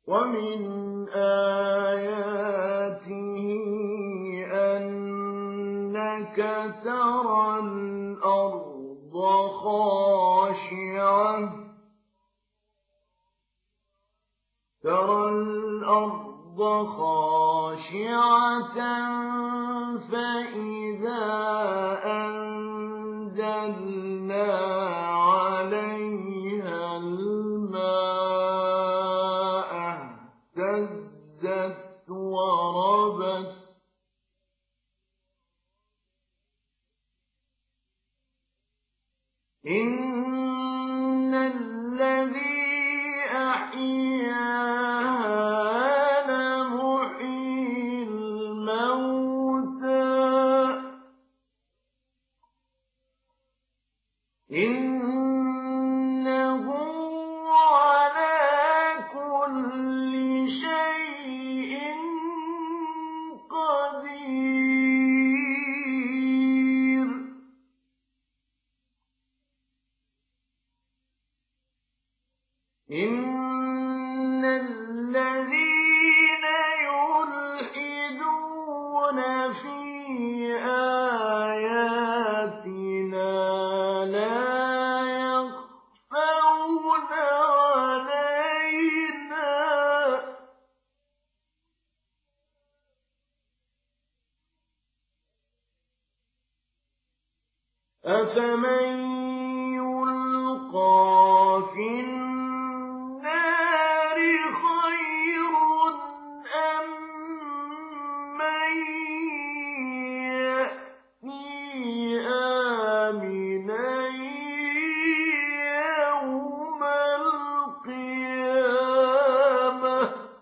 ومن آياته أنك ترى الأرض خاشعة فإذا أنزلنا عليها الماء اهتزت وربت إن الذي أحياها لمحيي الموتى إنه على كل شيء قدير إن الذين يلحدون في آياتنا لا يخفون علينا أفمن يلقى في النار خير أم من يأتي آمنا يوم القيامة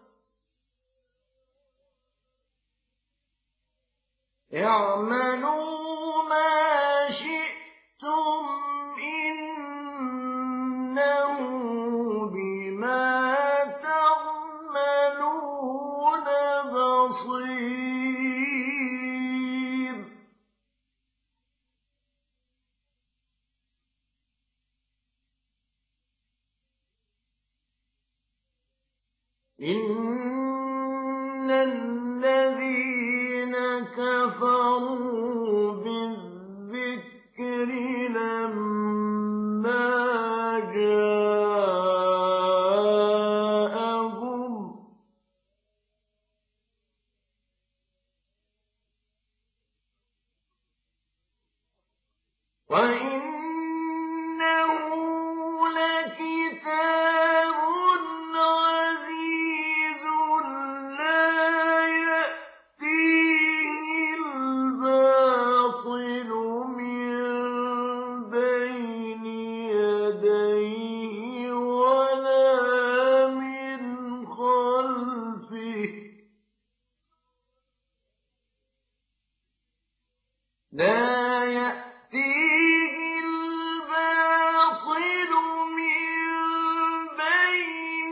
اعملوا ما شئتم إنه بما تعملون بصير إن الذين كفروا بالذكر لما جاءهم وإنه لكتاب عزيز لا يأتيه الباطل من بين يديه ولا من خلفه لا يأتيه الباطل من بين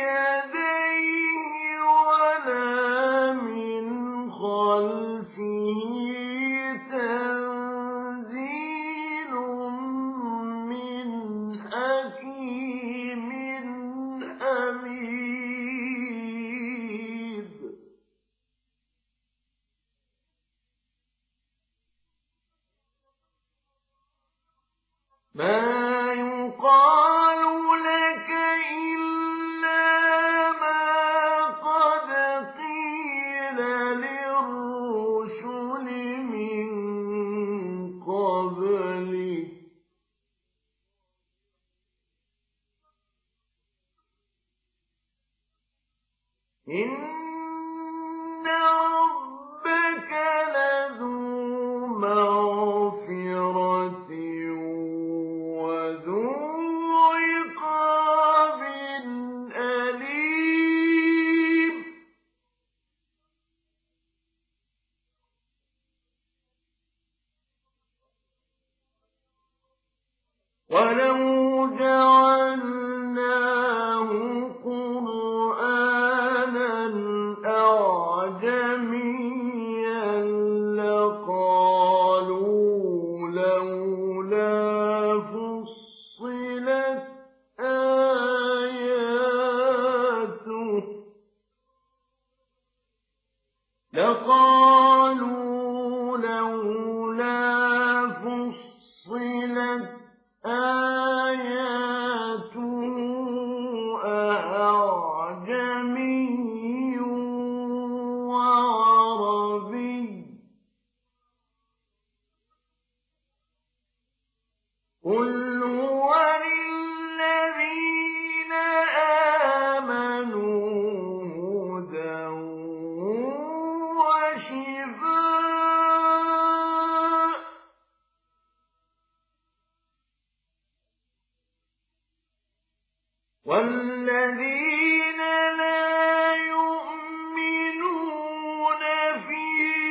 يديه ولا من خلفه تنزيل من حكيم حميد ما يقال لك إلا ما قد قيل للرسل من قبلك إن ربك لذو مغفرة وذو عقاب أليم ولو جعلناه قرآنا والذين لا يؤمنون في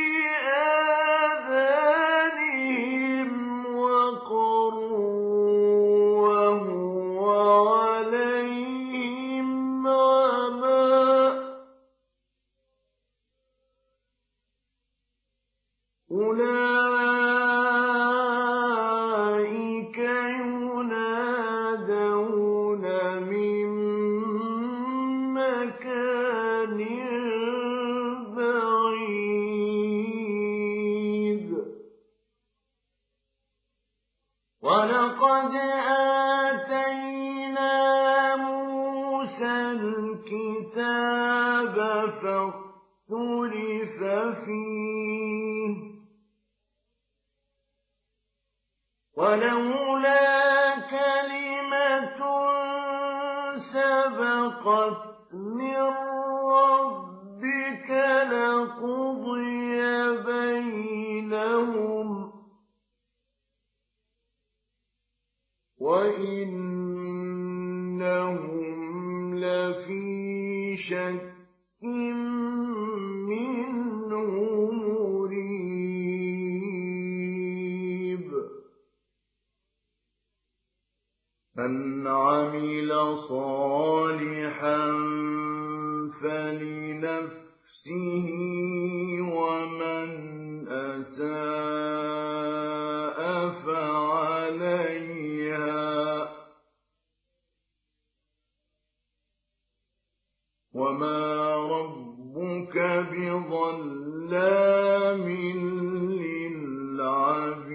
آذانهم وقر وهو عليهم عمى أولئك ينادون من مكان بعيد ولقد آتينا موسى الكتاب فاختلف فيه ولولا كلمة سبقت من ربك لقضي بينهم وإنهم لفي شك منه مريب من عمل صالحا فلنفسه ومن أساء فعليها وما ربك بظلام للعبيد